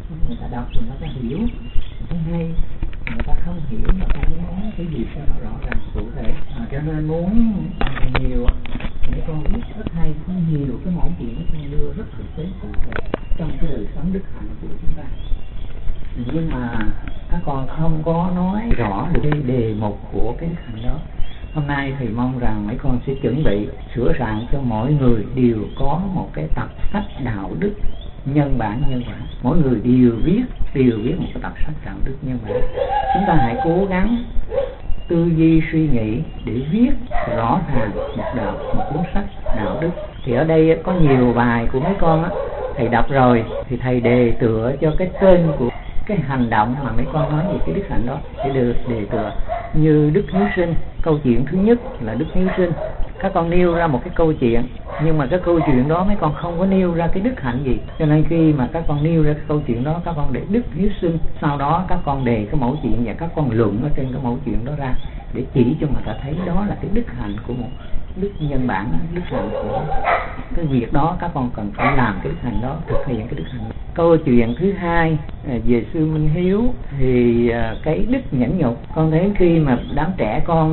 người ta đọc thì người ta hiểu hay, người ta không hiểu người ta muốn cái gì cho nó rõ ràng cụ thể. Cho nên muốn nhiều mấy con viết rất hay, có nhiều cái mẫu chuyện con đưa rất thực tế cụ thể trong cái đời sống đức hạnh của chúng ta. Nhưng mà các con không có nói rõ được cái đề mục của cái đức hạnh đó. Hôm nay thì mong rằng mấy con sẽ chuẩn bị sửa soạn cho mỗi người đều có một cái tập sách đạo đức nhân bản. Mỗi người đều viết một cái tập sách đạo đức nhân bản. Chúng ta hãy cố gắng tư duy suy nghĩ để viết rõ ràng một cuốn sách đạo đức. Thì ở đây có nhiều bài của mấy con á, thầy đọc rồi thì thầy đề tựa cho cái tên của cái hành động mà mấy con nói về cái đức hạnh đó để được đề tựa. Như đức hiếu sinh, câu chuyện thứ nhất là đức hiếu sinh. Các con nêu ra một cái câu chuyện, nhưng mà cái câu chuyện đó mấy con không có nêu ra cái đức hạnh gì. Cho nên khi mà các con nêu ra cái câu chuyện đó, các con để đức hiếu sinh, sau đó các con đề cái mẫu chuyện và các con luận ở trên cái mẫu chuyện đó ra để chỉ cho người ta thấy đó là cái đức hạnh của một đức nhân bản, đức hạnh của cái việc đó. Các con cần phải làm cái đức hạnh đó, thực hiện cái đức hạnh đó. Câu chuyện thứ hai về sư Minh Hiếu thì cái đức nhẫn nhục. Con thấy khi mà đám trẻ con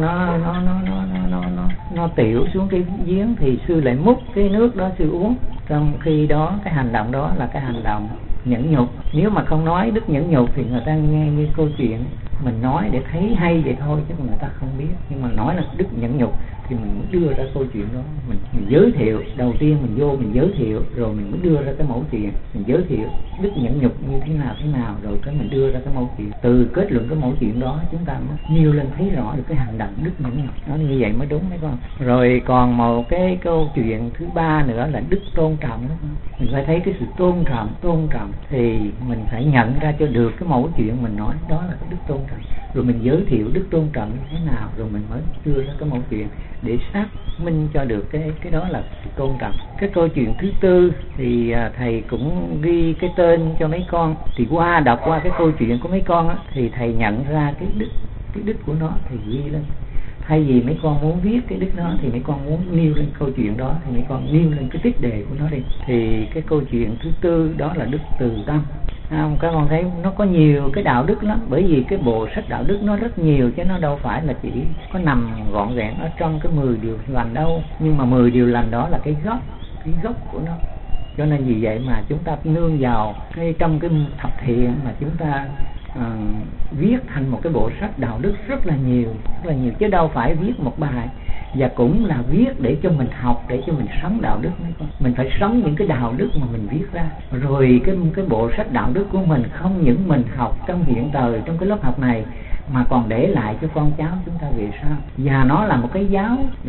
nó tiểu xuống cái giếng thì sư lại múc cái nước đó sư uống. Trong khi đó cái hành động đó là cái hành động nhẫn nhục. Nếu mà không nói đức nhẫn nhục thì người ta nghe như câu chuyện mình nói để thấy hay vậy thôi, chứ người ta không biết. Nhưng mà nói là đức nhẫn nhục thì mình mới đưa ra câu chuyện đó, mình giới thiệu. Đầu tiên mình vô mình giới thiệu, rồi mình mới đưa ra cái mẫu chuyện. Mình giới thiệu đức nhẫn nhục như thế nào, rồi cái mình đưa ra cái mẫu chuyện. Từ kết luận cái mẫu chuyện đó chúng ta mới nêu lên thấy rõ được cái hành động đức nhẫn nhục. Nó như vậy mới đúng mấy con. Rồi còn một cái câu chuyện thứ ba nữa là đức tôn trọng. Mình phải thấy cái sự tôn trọng thì mình phải nhận ra cho được cái mẫu chuyện mình nói đó là cái đức tôn trọng. Rồi mình giới thiệu đức tôn trọng như thế nào, rồi mình mới đưa ra cái mẫu chuyện để xác minh cho được cái đó là sự tôn trọng. Cái câu chuyện thứ tư thì thầy cũng ghi cái tên cho mấy con. Thì đọc qua cái câu chuyện của mấy con á, thì thầy nhận ra cái đức của nó thì ghi lên. Thay vì mấy con muốn viết cái đức đó thì mấy con muốn nêu lên câu chuyện đó thì mấy con nêu lên cái tích đề của nó đi. Thì cái câu chuyện thứ tư đó là đức từ tâm. Các con thấy nó có nhiều cái đạo đức lắm, bởi vì cái bộ sách đạo đức nó rất nhiều, chứ nó đâu phải là chỉ có nằm gọn gàng ở trong cái 10 điều lành đâu. Nhưng mà 10 điều lành đó là cái gốc của nó. Cho nên vì vậy mà chúng ta nương vào trong cái thập thiện mà chúng ta viết thành một cái bộ sách đạo đức rất là nhiều, chứ đâu phải viết một bài. Và cũng là viết để cho mình học, để cho mình sống đạo đức. Mình phải sống những cái đạo đức mà mình viết ra. Rồi cái bộ sách đạo đức của mình không những mình học trong hiện thời, trong cái lớp học này, mà còn để lại cho con cháu chúng ta về sau. Và nó là một cái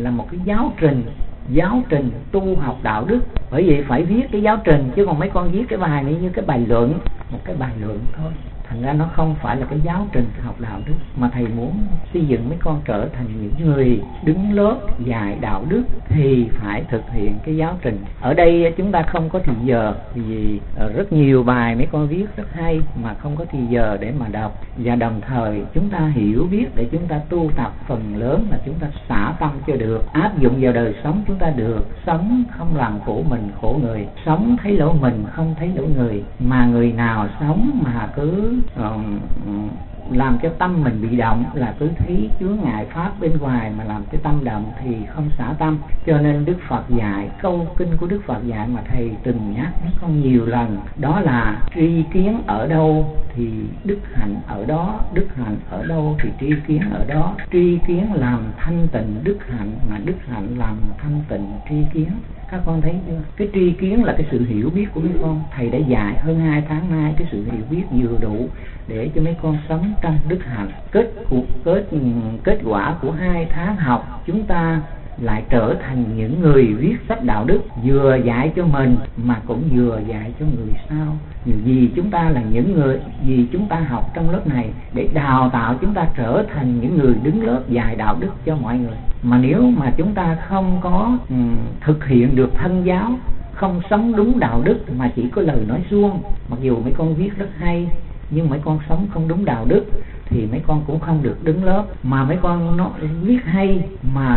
giáo trình tu học đạo đức. Bởi vậy phải viết cái giáo trình, chứ còn mấy con viết cái bài này như cái bài luận, một cái bài luận thôi. Thành ra nó không phải là cái giáo trình học đạo đức, mà thầy muốn xây dựng mấy con trở thành những người đứng lớp dạy đạo đức thì phải thực hiện cái giáo trình. Ở đây chúng ta không có thì giờ, vì rất nhiều bài mấy con viết rất hay mà không có thì giờ để mà đọc. Và đồng thời chúng ta hiểu biết để chúng ta tu tập, phần lớn là chúng ta xả tâm cho được, áp dụng vào đời sống chúng ta được. Sống không làm khổ mình khổ người, sống thấy lỗi mình không thấy lỗi người. Mà người nào sống mà cứ làm cho tâm mình bị động, là cứ thấy chướng ngại pháp bên ngoài mà làm cho tâm động thì không xả tâm. Cho nên Đức Phật dạy, câu kinh của Đức Phật dạy mà thầy từng nhắc nó không nhiều lần, đó là tri kiến ở đâu thì đức hạnh ở đó, đức hạnh ở đâu thì tri kiến ở đó. Tri kiến làm thanh tịnh đức hạnh, mà đức hạnh làm thanh tịnh tri kiến. Các con thấy chưa? Cái tri kiến là cái sự hiểu biết của mấy con. Thầy đã dạy hơn 2 tháng nay cái sự hiểu biết vừa đủ để cho mấy con sống trong đức hạnh. Kết quả của 2 tháng học, chúng ta lại trở thành những người viết sách đạo đức, vừa dạy cho mình mà cũng vừa dạy cho người sau. Vì chúng ta là những người, vì chúng ta học trong lớp này để đào tạo chúng ta trở thành những người đứng lớp dạy đạo đức cho mọi người. Mà nếu mà chúng ta không có thực hiện được thân giáo, không sống đúng đạo đức mà chỉ có lời nói suông, mặc dù mấy con viết rất hay nhưng mấy con sống không đúng đạo đức thì mấy con cũng không được đứng lớp. Mà mấy con nó viết hay mà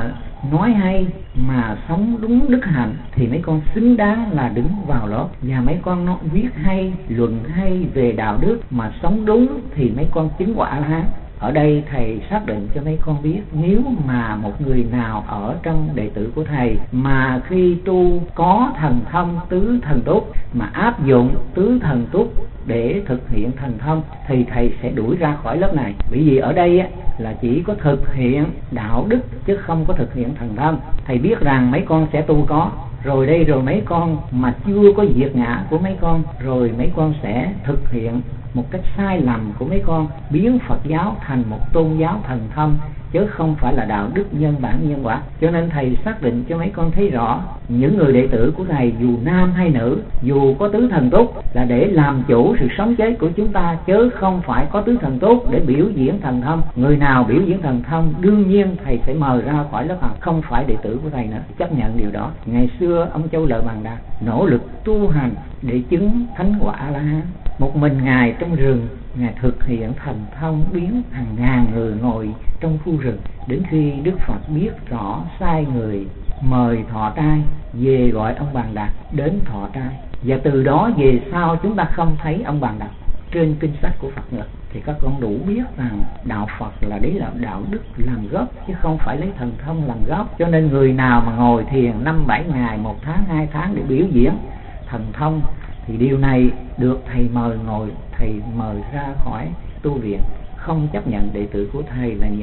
nói hay mà sống đúng đức hạnh thì mấy con xứng đáng là đứng vào lớp. Và mấy con nó viết hay, luận hay về đạo đức mà sống đúng thì mấy con chứng quả A-la-hán. Ở đây thầy xác định cho mấy con biết, nếu mà một người nào ở trong đệ tử của thầy mà khi tu có thần thông tứ thần túc mà áp dụng tứ thần túc để thực hiện thần thông thì thầy sẽ đuổi ra khỏi lớp này. Bởi vì ở đây là chỉ có thực hiện đạo đức chứ không có thực hiện thần thông. Thầy biết rằng mấy con sẽ tu có rồi đây, rồi mấy con mà chưa có diệt ngã của mấy con, rồi mấy con sẽ thực hiện một cách sai lầm của mấy con, biến Phật giáo thành một tôn giáo thần thông chứ không phải là đạo đức nhân bản nhân quả. Cho nên thầy xác định cho mấy con thấy rõ, những người đệ tử của thầy dù nam hay nữ, dù có tứ thần túc là để làm chủ sự sống chết của chúng ta, chứ không phải có tứ thần túc để biểu diễn thần thông. Người nào biểu diễn thần thông đương nhiên thầy sẽ mời ra khỏi lớp học, không phải đệ tử của thầy nữa. Chấp nhận điều đó. Ngày xưa ông Châu Lợi Bằng Đạt nỗ lực tu hành để chứng thánh quả A-la-hán. Một mình Ngài trong rừng, Ngài thực hiện thần thông biến hàng ngàn người ngồi trong khu rừng. Đến khi Đức Phật biết rõ sai người, mời thọ trai về gọi ông Bàn Đạt đến thọ trai. Và từ đó về sau chúng ta không thấy ông Bàn Đạt trên kinh sách của Phật nữa. Thì các con đủ biết rằng đạo Phật là đấy là đạo đức làm gốc chứ không phải lấy thần thông làm gốc. Cho nên người nào mà ngồi thiền 5-7 ngày, 1 tháng, 2 tháng để biểu diễn thần thông thì điều này được thầy mời ngồi, thầy mời ra khỏi tu viện, không chấp nhận đệ tử của thầy là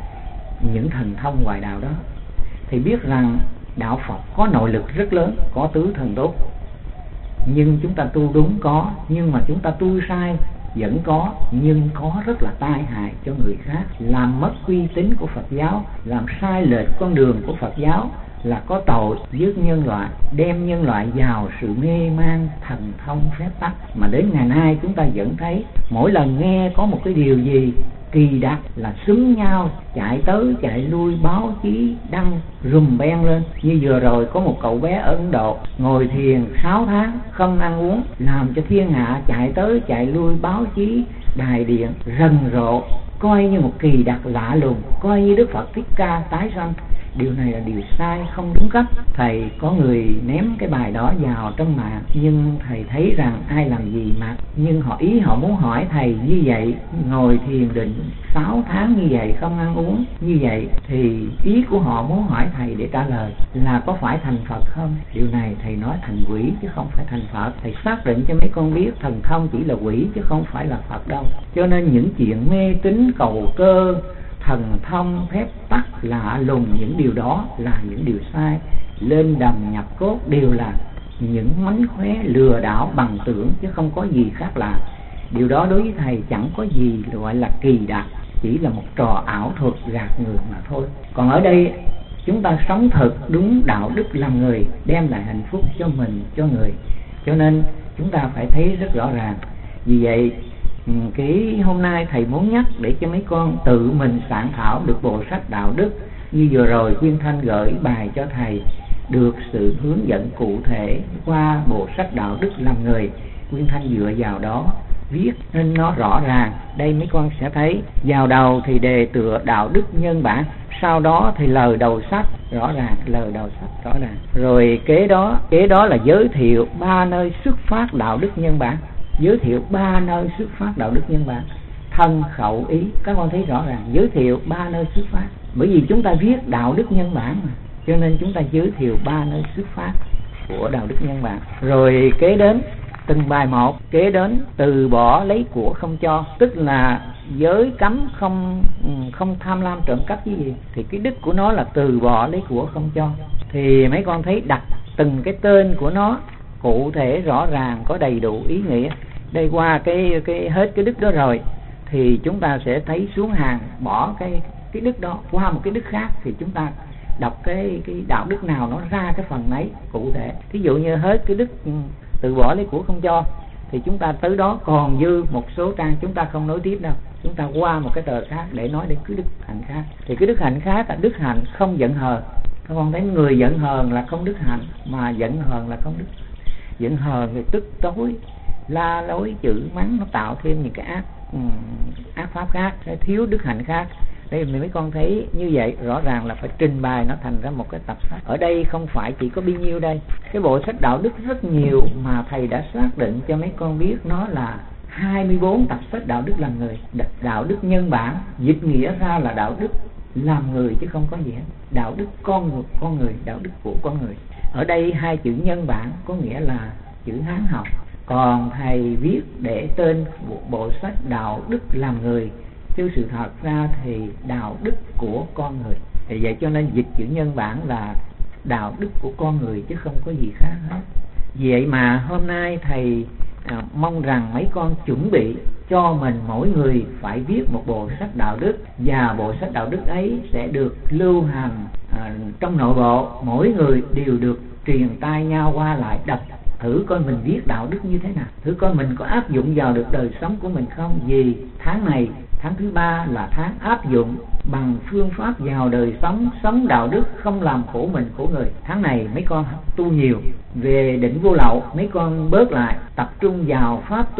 những thần thông ngoại đạo đó. Thầy biết rằng đạo Phật có nội lực rất lớn, có tứ thần túc, nhưng chúng ta tu đúng có, nhưng mà chúng ta tu sai vẫn có, nhưng có rất là tai hại cho người khác, làm mất uy tín của Phật giáo, làm sai lệch con đường của Phật giáo, là có tội với nhân loại, đem nhân loại vào sự mê man thần thông phép tắc. Mà đến ngày nay chúng ta vẫn thấy mỗi lần nghe có một cái điều gì kỳ đặc là xúm nhau chạy tới chạy lui, báo chí đăng rùm beng lên. Như vừa rồi có một cậu bé ở Ấn Độ ngồi thiền 6 tháng không ăn uống, làm cho thiên hạ chạy tới chạy lui, báo chí đài điện rần rộ, coi như một kỳ đặc lạ lùng, coi như Đức Phật Thích Ca tái sanh. Điều này là điều sai, không đúng cách. Thầy có người ném cái bài đó vào trong mạng, nhưng thầy thấy rằng ai làm gì mà, nhưng họ muốn hỏi thầy như vậy, ngồi thiền định 6 tháng như vậy không ăn uống như vậy, thì ý của họ muốn hỏi thầy để trả lời là có phải thành Phật không. Điều này thầy nói thành quỷ chứ không phải thành Phật. Thầy xác định cho mấy con biết thần thông chỉ là quỷ chứ không phải là Phật đâu. Cho nên những chuyện mê tín cầu cơ, thần thông phép tắc lạ lùng, những điều đó là những điều sai, lên đầm nhập cốt đều là những mánh khóe lừa đảo bằng tưởng chứ không có gì khác lạ. Điều đó đối với thầy chẳng có gì gọi là kỳ đặc, chỉ là một trò ảo thuật gạt người mà thôi. Còn ở đây chúng ta sống thực đúng đạo đức làm người, đem lại hạnh phúc cho mình, cho người. Cho nên chúng ta phải thấy rất rõ ràng. Vì vậy cái hôm nay thầy muốn nhắc để cho mấy con tự mình soạn thảo được bộ sách đạo đức. Như vừa rồi Quyên Thanh gửi bài cho thầy được sự hướng dẫn cụ thể qua bộ sách đạo đức làm người, Quyên Thanh dựa vào đó viết nên nó rõ ràng. Đây mấy con sẽ thấy vào đầu thì đề tựa đạo đức nhân bản, sau đó thì lời đầu sách rõ ràng, lời đầu sách rõ ràng. Rồi kế đó là giới thiệu 3 nơi xuất phát đạo đức nhân bản, giới thiệu 3 nơi xuất phát đạo đức nhân bản, thân khẩu ý. Các con thấy rõ ràng, giới thiệu 3 nơi xuất phát. Bởi vì chúng ta viết đạo đức nhân bản mà, cho nên chúng ta giới thiệu 3 nơi xuất phát của đạo đức nhân bản. Rồi kế đến từng bài một, kế đến từ bỏ lấy của không cho, tức là giới cấm không tham lam trộm cắp cái gì, thì cái đức của nó là từ bỏ lấy của không cho. Thì mấy con thấy đặt từng cái tên của nó cụ thể rõ ràng, có đầy đủ ý nghĩa. Đây qua cái hết cái đức đó rồi thì chúng ta sẽ thấy xuống hàng bỏ cái đức đó qua một cái đức khác, thì chúng ta đọc cái đạo đức nào nó ra cái phần ấy cụ thể. Thí dụ như hết cái đức từ bỏ lấy của không cho thì chúng ta tới đó còn dư một số trang chúng ta không nối tiếp đâu, chúng ta qua một cái tờ khác để nói đến cái đức hạnh khác. Thì cái đức hạnh khác là đức hạnh không giận hờn. Các con thấy người giận hờn là không đức hạnh, mà giận hờn là không đức. Giận hờn thì tức tối, la lối, chửi mắng, nó tạo thêm những cái ác pháp khác, thiếu đức hạnh khác. Đây mấy con thấy như vậy rõ ràng là phải trình bày nó thành ra một cái tập sách. Ở đây không phải chỉ có bao nhiêu đây, cái bộ sách đạo đức rất nhiều mà thầy đã xác định cho mấy con biết nó là 24 tập sách đạo đức làm người. Đạo đức nhân bản dịch nghĩa ra là đạo đức làm người chứ không có gì hết. Đạo đức con người, đạo đức của con người. Ở đây hai chữ nhân bản có nghĩa là chữ Hán học, còn thầy viết để tên bộ sách đạo đức làm người, chứ sự thật ra thì đạo đức của con người. Thì vậy cho nên dịch chữ nhân bản là đạo đức của con người chứ không có gì khác hết. Vậy mà hôm nay thầy mong rằng mấy con chuẩn bị cho mình mỗi người phải viết một bộ sách đạo đức, và bộ sách đạo đức ấy sẽ được lưu hành trong nội bộ, mỗi người đều được truyền tai nhau qua lại đọc thử coi mình viết đạo đức như thế nào, thử coi mình có áp dụng vào được đời sống của mình không. Vì tháng này, tháng thứ 3 là tháng áp dụng bằng phương pháp vào đời sống, sống đạo đức, không làm khổ mình khổ người. Tháng này mấy con tu nhiều về định vô lậu, mấy con bớt lại, tập trung vào pháp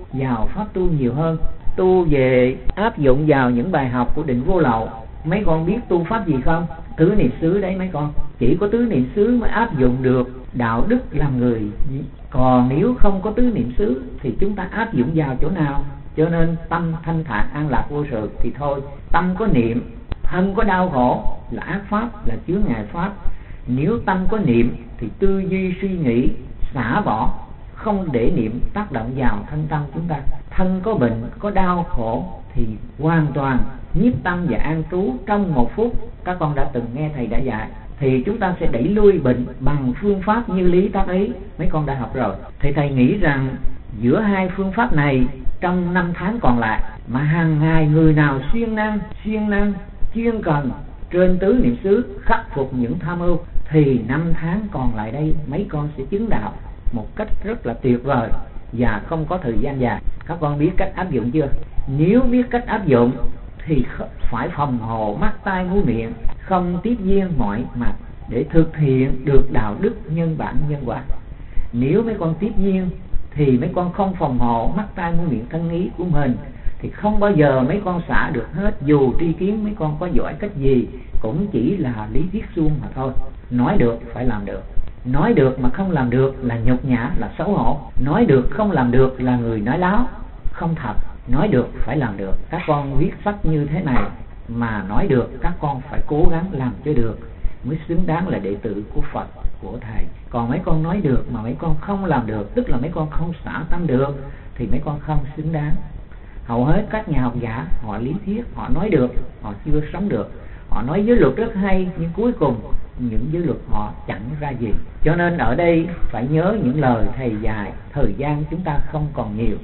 tu nhiều hơn, tu về áp dụng vào những bài học của định vô lậu. Mấy con biết tu pháp gì không? Tứ niệm xứ đấy mấy con. Chỉ có tứ niệm xứ mới áp dụng được đạo đức làm người. Còn nếu không có tứ niệm xứ thì chúng ta áp dụng vào chỗ nào? Cho nên tâm thanh thản an lạc vô sự thì thôi. Tâm có niệm, thân có đau khổ là ác pháp, là chướng ngại pháp. Nếu tâm có niệm thì tư duy suy nghĩ xả bỏ, không để niệm tác động vào thân tâm chúng ta. Thân có bệnh, có đau khổ thì hoàn toàn nhiếp tâm và an trú trong 1 phút. Các con đã từng nghe thầy đã dạy, thì chúng ta sẽ đẩy lui bệnh bằng phương pháp như lý tác ý. Mấy con đã học rồi. Thì thầy nghĩ rằng giữa hai phương pháp này, trong 5 tháng còn lại mà hàng ngày người nào siêng năng chuyên cần trên tứ niệm xứ khắc phục những tham ưu, thì 5 tháng còn lại đây mấy con sẽ chứng đạo một cách rất là tuyệt vời và không có thời gian dài. Các con biết cách áp dụng chưa? Nếu biết cách áp dụng thì phải phòng hộ mắt tai mũi miệng, không tiếp duyên mọi mặt để thực hiện được đạo đức nhân bản nhân quả. Nếu mấy con tiếp duyên thì mấy con không phòng hộ mắt tai mũi miệng thân ý của mình thì không bao giờ mấy con xả được hết. Dù tri kiến mấy con có giỏi cách gì cũng chỉ là lý thuyết suông mà thôi. Nói được phải làm được, nói được mà không làm được là nhục nhã, là xấu hổ. Nói được không làm được là người nói láo, không thật. Nói được phải làm được. Các con viết sách như thế này mà nói được, các con phải cố gắng làm cho được mới xứng đáng là đệ tử của Phật, của thầy. Còn mấy con nói được mà mấy con không làm được, tức là mấy con không xả tâm được, thì mấy con không xứng đáng. Hầu hết các nhà học giả họ lý thuyết, họ nói được, họ chưa sống được. Họ nói giới luật rất hay nhưng cuối cùng những giới luật họ chẳng ra gì. Cho nên ở đây phải nhớ những lời thầy dạy. Thời gian chúng ta không còn nhiều.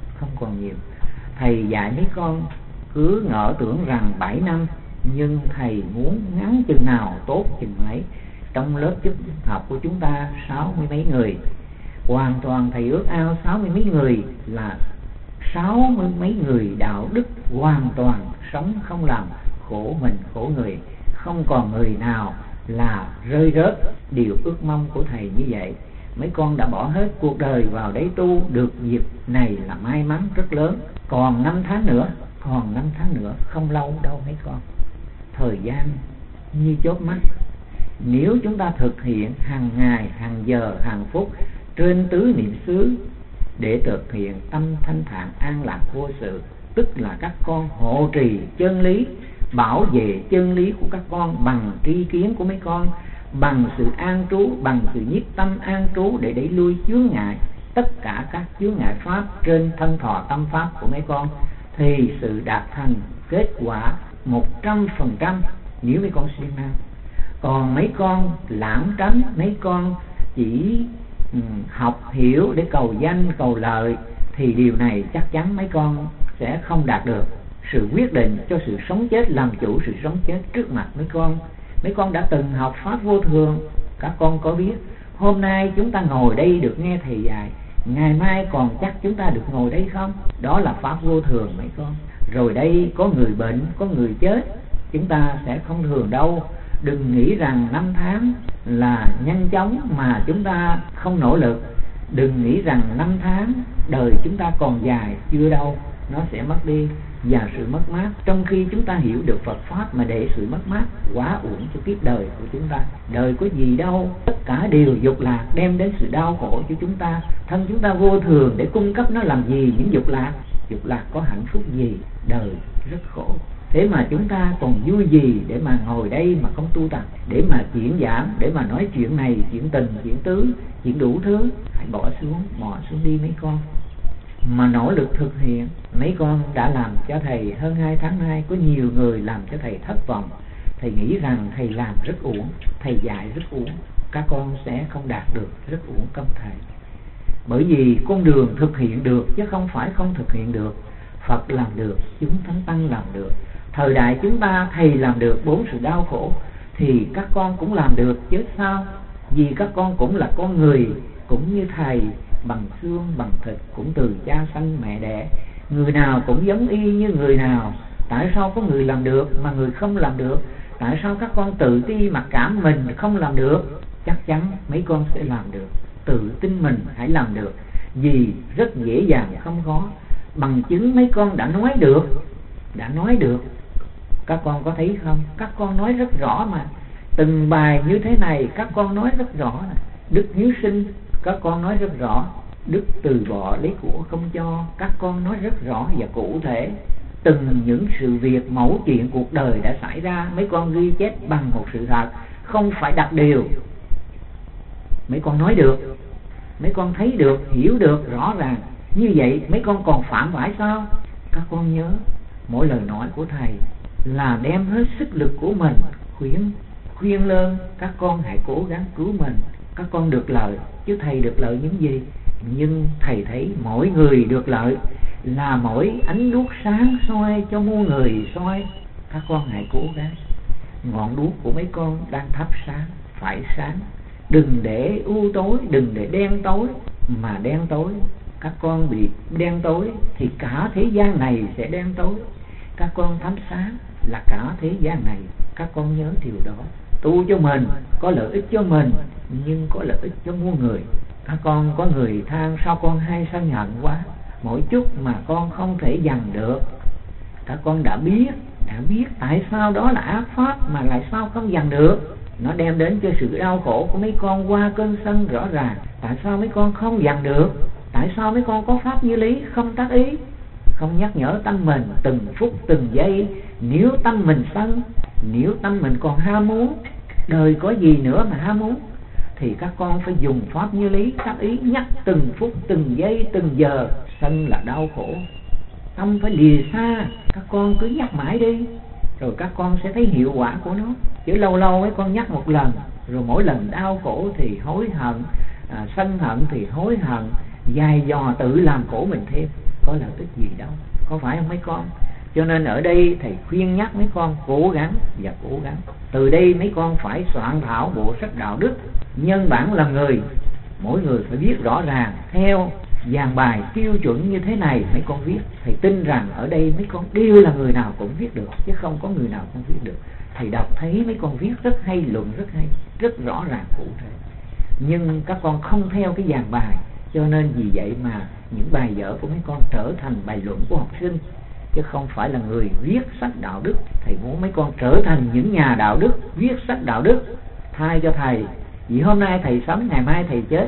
Thầy dạy mấy con cứ ngỡ tưởng rằng 7 năm, nhưng thầy muốn ngắn chừng nào tốt chừng ấy. Trong lớp chức học của chúng ta 60 mấy người, hoàn toàn thầy ước ao 60 mấy người là 60 mấy người đạo đức, hoàn toàn sống không làm khổ mình khổ người, không còn người nào là rơi rớt. Điều ước mong của thầy như vậy. Mấy con đã bỏ hết cuộc đời vào đấy tu, được dịp này là may mắn rất lớn. Còn 5 tháng nữa, không lâu đâu mấy con. Thời gian như chớp mắt. Nếu chúng ta thực hiện hàng ngày, hàng giờ, hàng phút trên tứ niệm xứ để thực hiện tâm thanh thản an lạc vô sự, tức là các con hộ trì chân lý, bảo vệ chân lý của các con bằng tri kiến của mấy con, bằng sự an trú, bằng sự nhiếp tâm an trú để đẩy lui chướng ngại, tất cả các chướng ngại pháp trên thân thọ tâm pháp của mấy con, thì sự đạt thành kết quả 100% nếu mấy con siêng năng. Còn mấy con lãng tránh, mấy con chỉ học hiểu để cầu danh cầu lợi, thì điều này chắc chắn mấy con sẽ không đạt được sự quyết định cho sự sống chết, làm chủ sự sống chết trước mặt mấy con. Mấy con đã từng học pháp vô thường, các con có biết hôm nay chúng ta ngồi đây được nghe thầy dạy, ngày mai còn chắc chúng ta được ngồi đây không? Đó là pháp vô thường mấy con. Rồi đây có người bệnh, có người chết, chúng ta sẽ không thường đâu. Đừng nghĩ rằng 5 tháng là nhanh chóng mà chúng ta không nỗ lực. Đừng nghĩ rằng 5 tháng đời chúng ta còn dài, chưa đâu. nó sẽ mất đi và sự mất mát. Trong khi chúng ta hiểu được Phật Pháp mà để sự mất mát, quá uổng cho kiếp đời của chúng ta. Đời có gì đâu, tất cả đều dục lạc đem đến sự đau khổ cho chúng ta. Thân chúng ta vô thường để cung cấp nó làm gì? Những dục lạc. Dục lạc có hạnh phúc gì? Đời rất khổ. Thế mà chúng ta còn vui gì để mà ngồi đây mà không tu tập, để mà diễn giảng, để mà nói chuyện này, chuyện tình, chuyện tứ, chuyện đủ thứ. Hãy bỏ xuống đi mấy con. Mà nỗ lực thực hiện. Mấy con đã làm cho thầy hơn 2 tháng nay, có nhiều người làm cho thầy thất vọng. Thầy nghĩ rằng thầy làm rất uổng, thầy dạy rất uổng, các con sẽ không đạt được, rất uổng công thầy. Bởi vì con đường thực hiện được chứ không phải không thực hiện được. Phật làm được, chúng Thánh Tăng làm được. Thời đại chúng ta thầy làm được 4 sự đau khổ, thì các con cũng làm được chứ sao? Vì các con cũng là con người, cũng như thầy, bằng xương bằng thịt, cũng từ cha sanh mẹ đẻ. Người nào cũng giống y như người nào. Tại sao có người làm được mà người không làm được? Tại sao các con tự ti mặc cảm mình không làm được? Chắc chắn mấy con sẽ làm được. Tự tin mình hãy làm được, vì rất dễ dàng không khó. Bằng chứng mấy con đã nói được. Các con có thấy không? Các con nói rất rõ mà. Từng bài như thế này các con nói rất rõ. Đức hiếu sinh các con nói rất rõ. Đức từ bỏ lấy của không cho các con nói rất rõ và cụ thể. Từng những sự việc mẫu chuyện cuộc đời đã xảy ra, mấy con ghi chép bằng một sự thật, không phải đặt điều. Mấy con nói được, mấy con thấy được, hiểu được rõ ràng. Như vậy mấy con còn phạm phải sao? Các con nhớ, mỗi lời nói của thầy là đem hết sức lực của mình khuyên lơn các con hãy cố gắng cứu mình. Các con được lợi, chứ thầy được lợi những gì? Nhưng thầy thấy mỗi người được lợi là mỗi ánh đuốc sáng soi cho muôn người soi. Các con hãy cố gắng. Ngọn đuốc của mấy con đang thắp sáng, phải sáng. Đừng để u tối, đừng để đen tối. Mà đen tối, các con bị đen tối thì cả thế gian này sẽ đen tối. Các con thắp sáng là cả thế gian này. Các con nhớ điều đó. Tu cho mình, có lợi ích cho mình, nhưng có lợi ích cho muôn người. Các con có người than sao con hay sân hận quá, mỗi chút mà con không thể dằn được. Các con đã biết tại sao đó là ác pháp mà lại sao không dằn được. Nó đem đến cho sự đau khổ của mấy con qua cơn sân rõ ràng. Tại sao mấy con không dằn được? Tại sao mấy con có pháp như lý không tác ý, không nhắc nhở tâm mình từng phút từng giây? Nếu tâm mình sân, nếu tâm mình còn ham muốn, đời có gì nữa mà ham muốn, thì các con phải dùng pháp như lý tác ý, nhắc từng phút từng giây từng giờ. Sân là đau khổ, tâm phải lìa xa. Các con cứ nhắc mãi đi, rồi các con sẽ thấy hiệu quả của nó. Chứ lâu lâu mấy con nhắc một lần, rồi mỗi lần đau khổ thì hối hận, sân hận thì hối hận, dài dò tự làm khổ mình thêm, có lợi ích gì đâu, có phải không mấy con? Cho nên ở đây thầy khuyên nhắc mấy con cố gắng và cố gắng. Từ đây mấy con phải soạn thảo bộ sách đạo đức. Nhân bản là người, mỗi người phải viết rõ ràng theo dàn bài tiêu chuẩn như thế này. Mấy con viết, thầy tin rằng ở đây mấy con đều là người nào cũng viết được, chứ không có người nào không viết được. Thầy đọc thấy mấy con viết rất hay, luận rất hay, rất rõ ràng cụ thể. Nhưng các con không theo cái dàn bài, cho nên vì vậy mà những bài vở của mấy con trở thành bài luận của học sinh, chứ không phải là người viết sách đạo đức. Thầy muốn mấy con trở thành những nhà đạo đức, viết sách đạo đức thay cho thầy. Vì hôm nay thầy sống, ngày mai thầy chết,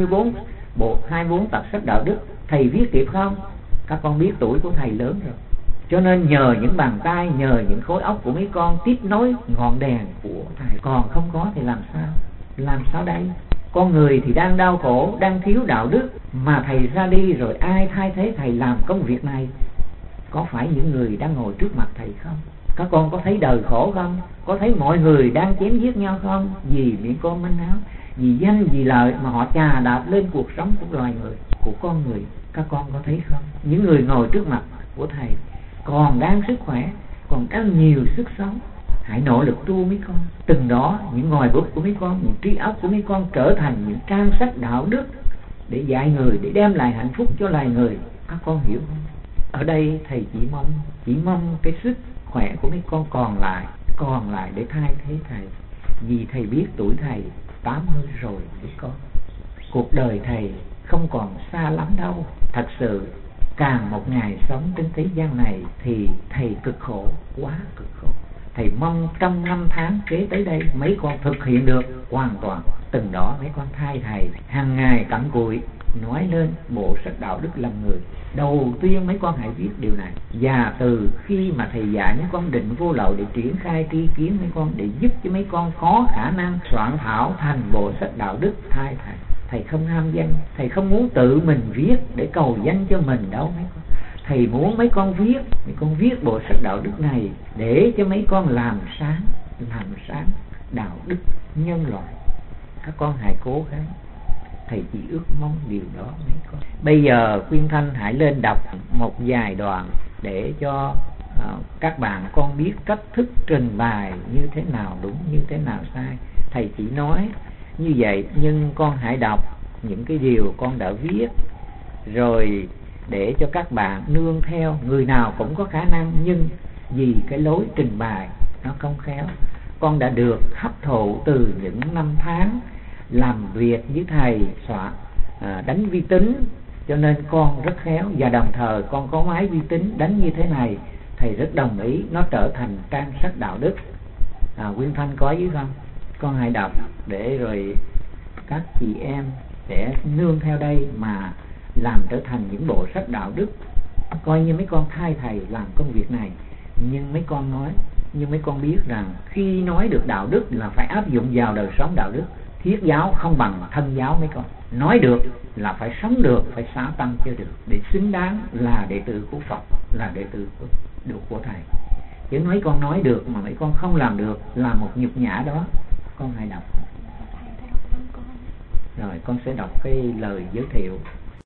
24 tập sách đạo đức, thầy viết kịp không? Các con biết tuổi của thầy lớn rồi. Cho nên nhờ những bàn tay, nhờ những khối óc của mấy con tiếp nối ngọn đèn của thầy. Còn không có thì làm sao? Làm sao đây? Con người thì đang đau khổ, đang thiếu đạo đức, mà thầy ra đi rồi ai thay thế thầy làm công việc này? Có phải những người đang ngồi trước mặt thầy không? Các con có thấy đời khổ không? Có thấy mọi người đang chém giết nhau không? Vì miệng con manh áo, vì danh vì lợi mà họ chà đạp lên cuộc sống của loài người, của con người. Các con có thấy không? Những người ngồi trước mặt của thầy còn đang sức khỏe, còn đang nhiều sức sống. Hãy nỗ lực tu mấy con. Từng đó những ngòi bút của mấy con, những trí óc của mấy con trở thành những trang sách đạo đức để dạy người, để đem lại hạnh phúc cho loài người. Các con hiểu không? Ở đây thầy chỉ mong cái sức khỏe của mấy con còn lại để thay thế thầy. Vì thầy biết tuổi thầy 80 rồi mấy con. Cuộc đời thầy không còn xa lắm đâu. Thật sự càng một ngày sống trên thế gian này thì thầy cực khổ, quá cực khổ. Thầy mong trong 5 tháng kế tới đây mấy con thực hiện được hoàn toàn. Từng đó mấy con thay thầy hàng ngày cặm cụi nói lên bộ sách đạo đức làm người. Đầu tiên mấy con hãy viết điều này, và từ khi mà thầy dạy mấy con định vô lậu để triển khai tri kiến mấy con, để giúp cho mấy con có khả năng soạn thảo thành bộ sách đạo đức thay thầy. Thầy không ham danh, thầy không muốn tự mình viết để cầu danh cho mình đâu mấy con. Thầy muốn mấy con viết bộ sách đạo đức này để cho mấy con làm sáng đạo đức nhân loại. Các con hãy cố gắng, thầy chỉ ước mong điều đó mấy con. Bây giờ Khuyên Thanh hãy lên đọc một vài đoạn để cho các bạn con biết cách thức trình bày như thế nào đúng, như thế nào sai. Thầy chỉ nói như vậy, nhưng con hãy đọc những cái điều con đã viết rồi để cho các bạn nương theo. Người nào cũng có khả năng, nhưng vì cái lối trình bày nó không khéo. Con đã được hấp thụ từ những 5 tháng làm việc với thầy đánh vi tính, cho nên con rất khéo. Và đồng thời con có máy vi tính đánh như thế này, thầy rất đồng ý nó trở thành trang sách đạo đức. Quyên Thanh có với không? Con hãy đọc để rồi các chị em sẽ nương theo đây mà làm trở thành những bộ sách đạo đức. Coi như mấy con thay thầy làm công việc này. Nhưng mấy con biết rằng khi nói được đạo đức là phải áp dụng vào đời sống đạo đức. Thiết giáo không bằng thân giáo mấy con. Nói được là phải sống được, phải xả tâm cho được, để xứng đáng là đệ tử của Phật, là đệ tử của thầy. Chứ mấy con nói được mà mấy con không làm được là một nhục nhã đó. Con hãy đọc. Rồi con sẽ đọc cái lời giới thiệu.